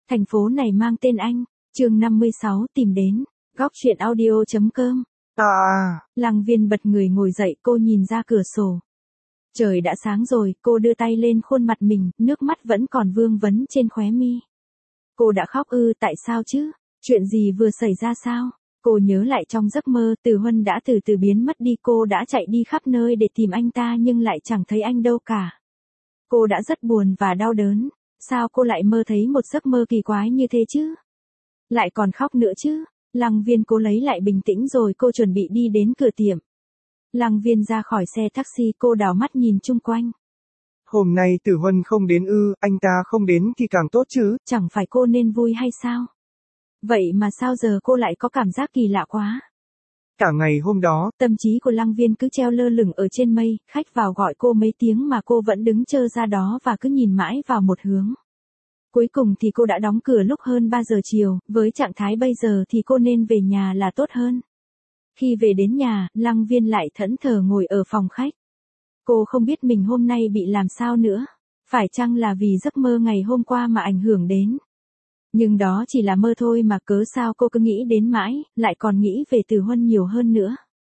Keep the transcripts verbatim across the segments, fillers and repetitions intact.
Thành phố này mang tên anh. Chương năm mươi sáu tìm đến. Góc truyện audio chấm com. À à. Lăng Viên bật người ngồi dậy, cô nhìn ra cửa sổ. Trời đã sáng rồi, cô đưa tay lên khuôn mặt mình, nước mắt vẫn còn vương vấn trên khóe mi. Cô đã khóc ư? Tại sao chứ? Chuyện gì vừa xảy ra sao? Cô nhớ lại trong giấc mơ, Từ Huân đã từ từ biến mất đi, cô đã chạy đi khắp nơi để tìm anh ta nhưng lại chẳng thấy anh đâu cả. Cô đã rất buồn và đau đớn. Sao cô lại mơ thấy một giấc mơ kỳ quái như thế chứ? Lại còn khóc nữa chứ? Lăng Viên cố lấy lại bình tĩnh rồi cô chuẩn bị đi đến cửa tiệm. Lăng Viên ra khỏi xe taxi, cô đảo mắt nhìn chung quanh. Hôm nay Tử Huân không đến ư? Anh ta không đến thì càng tốt chứ. Chẳng phải cô nên vui hay sao? Vậy mà sao giờ cô lại có cảm giác kỳ lạ quá? Cả ngày hôm đó, tâm trí của Lăng Viên cứ treo lơ lửng ở trên mây, khách vào gọi cô mấy tiếng mà cô vẫn đứng trơ ra đó và cứ nhìn mãi vào một hướng. Cuối cùng thì cô đã đóng cửa lúc hơn ba giờ chiều, với trạng thái bây giờ thì cô nên về nhà là tốt hơn. Khi về đến nhà, Lăng Viên lại thẫn thờ ngồi ở phòng khách. Cô không biết mình hôm nay bị làm sao nữa. Phải chăng là vì giấc mơ ngày hôm qua mà ảnh hưởng đến? Nhưng đó chỉ là mơ thôi mà, cớ sao cô cứ nghĩ đến mãi, lại còn nghĩ về Từ Huân nhiều hơn nữa.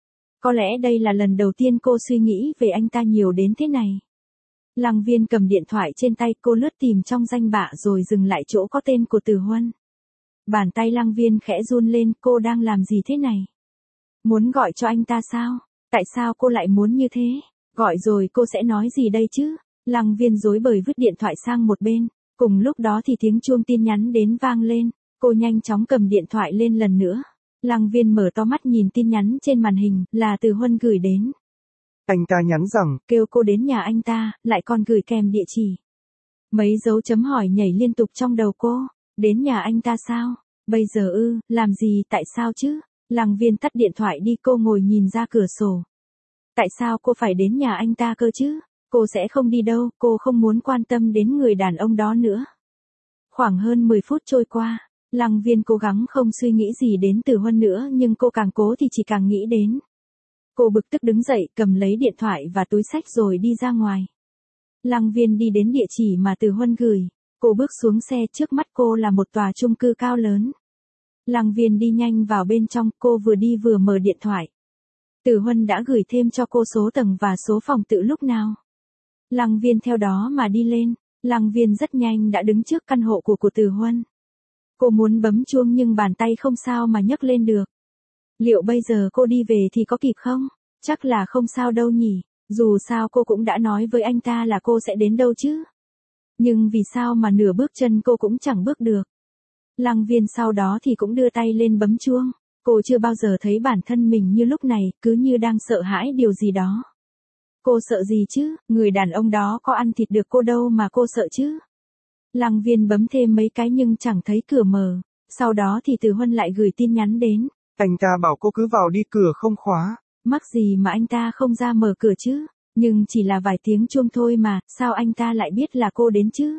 Có lẽ đây là lần đầu tiên cô suy nghĩ về anh ta nhiều đến thế này. Lăng Viên cầm điện thoại trên tay, cô lướt tìm trong danh bạ rồi dừng lại chỗ có tên của Từ Huân. Bàn tay Lăng Viên khẽ run lên, cô đang làm gì thế này? Muốn gọi cho anh ta sao? Tại sao cô lại muốn như thế? Gọi rồi cô sẽ nói gì đây chứ? Lăng Viên rối bời vứt điện thoại sang một bên. Cùng lúc đó thì tiếng chuông tin nhắn đến vang lên. Cô nhanh chóng cầm điện thoại lên lần nữa. Lăng Viên mở to mắt nhìn tin nhắn trên màn hình, là Từ Huân gửi đến. Anh ta nhắn rằng, kêu cô đến nhà anh ta, lại còn gửi kèm địa chỉ. Mấy dấu chấm hỏi nhảy liên tục trong đầu cô. Đến nhà anh ta sao? Bây giờ ư? Làm gì? Tại sao chứ? Lăng Viên tắt điện thoại đi, cô ngồi nhìn ra cửa sổ. Tại sao cô phải đến nhà anh ta cơ chứ? Cô sẽ không đi đâu, cô không muốn quan tâm đến người đàn ông đó nữa. Khoảng hơn mười phút trôi qua, Lăng Viên cố gắng không suy nghĩ gì đến Từ Huân nữa, nhưng cô càng cố thì chỉ càng nghĩ đến. Cô bực tức đứng dậy, cầm lấy điện thoại và túi xách rồi đi ra ngoài. Lăng Viên đi đến địa chỉ mà Từ Huân gửi. Cô bước xuống xe, trước mắt cô là một tòa chung cư cao lớn. Lăng Viên đi nhanh vào bên trong, cô vừa đi vừa mở điện thoại. Từ Huân đã gửi thêm cho cô số tầng và số phòng tự lúc nào. Lăng Viên theo đó mà đi lên. Lăng Viên rất nhanh đã đứng trước căn hộ của của Từ Huân. Cô muốn bấm chuông nhưng bàn tay không sao mà nhấc lên được. Liệu bây giờ cô đi về thì có kịp không? Chắc là không sao đâu nhỉ. Dù sao cô cũng đã nói với anh ta là cô sẽ đến đâu chứ. Nhưng vì sao mà nửa bước chân cô cũng chẳng bước được. Lăng Viên sau đó thì cũng đưa tay lên bấm chuông. Cô chưa bao giờ thấy bản thân mình như lúc này, cứ như đang sợ hãi điều gì đó. Cô sợ gì chứ? Người đàn ông đó có ăn thịt được cô đâu mà cô sợ chứ? Lăng Viên bấm thêm mấy cái nhưng chẳng thấy cửa mở. Sau đó thì Từ Huân lại gửi tin nhắn đến. Anh ta bảo cô cứ vào đi, cửa không khóa. Mắc gì mà anh ta không ra mở cửa chứ? Nhưng chỉ là vài tiếng chuông thôi mà, sao anh ta lại biết là cô đến chứ?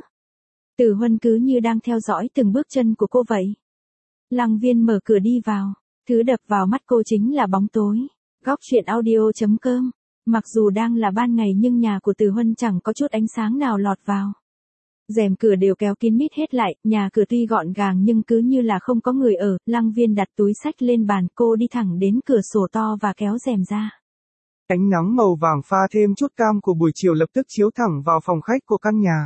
Từ Huân cứ như đang theo dõi từng bước chân của cô vậy. Lăng Viên mở cửa đi vào. Thứ đập vào mắt cô chính là bóng tối. Góc truyện audio chấm com. Mặc dù đang là ban ngày nhưng nhà của Từ Huân chẳng có chút ánh sáng nào lọt vào. Rèm cửa đều kéo kín mít hết lại, nhà cửa tuy gọn gàng nhưng cứ như là không có người ở. Lăng Viên đặt túi xách lên bàn, cô đi thẳng đến cửa sổ to và kéo rèm ra. Ánh nắng màu vàng pha thêm chút cam của buổi chiều lập tức chiếu thẳng vào phòng khách của căn nhà.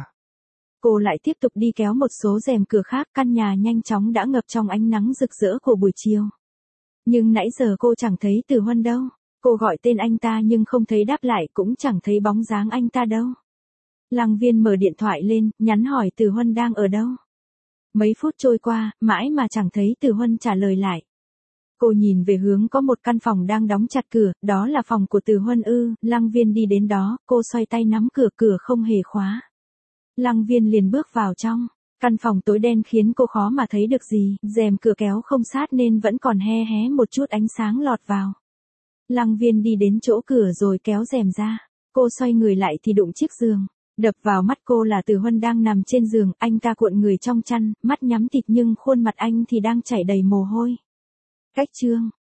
Cô lại tiếp tục đi kéo một số rèm cửa khác, căn nhà nhanh chóng đã ngập trong ánh nắng rực rỡ của buổi chiều. Nhưng nãy giờ cô chẳng thấy Từ Huân đâu. Cô gọi tên anh ta nhưng không thấy đáp lại, cũng chẳng thấy bóng dáng anh ta đâu. Lăng Viên mở điện thoại lên, nhắn hỏi Từ Huân đang ở đâu. Mấy phút trôi qua, mãi mà chẳng thấy Từ Huân trả lời lại. Cô nhìn về hướng có một căn phòng đang đóng chặt cửa, đó là phòng của Từ Huân ư? Lăng Viên đi đến đó, cô xoay tay nắm cửa, cửa không hề khóa. Lăng Viên liền bước vào trong. Căn phòng tối đen khiến cô khó mà thấy được gì, rèm cửa kéo không sát nên vẫn còn he hé một chút ánh sáng lọt vào. Lăng Viên đi đến chỗ cửa rồi kéo rèm ra. Cô xoay người lại thì đụng chiếc giường. Đập vào mắt cô là Từ Huân đang nằm trên giường, anh ta cuộn người trong chăn, mắt nhắm tịt nhưng khuôn mặt anh thì đang chảy đầy mồ hôi. Cách chương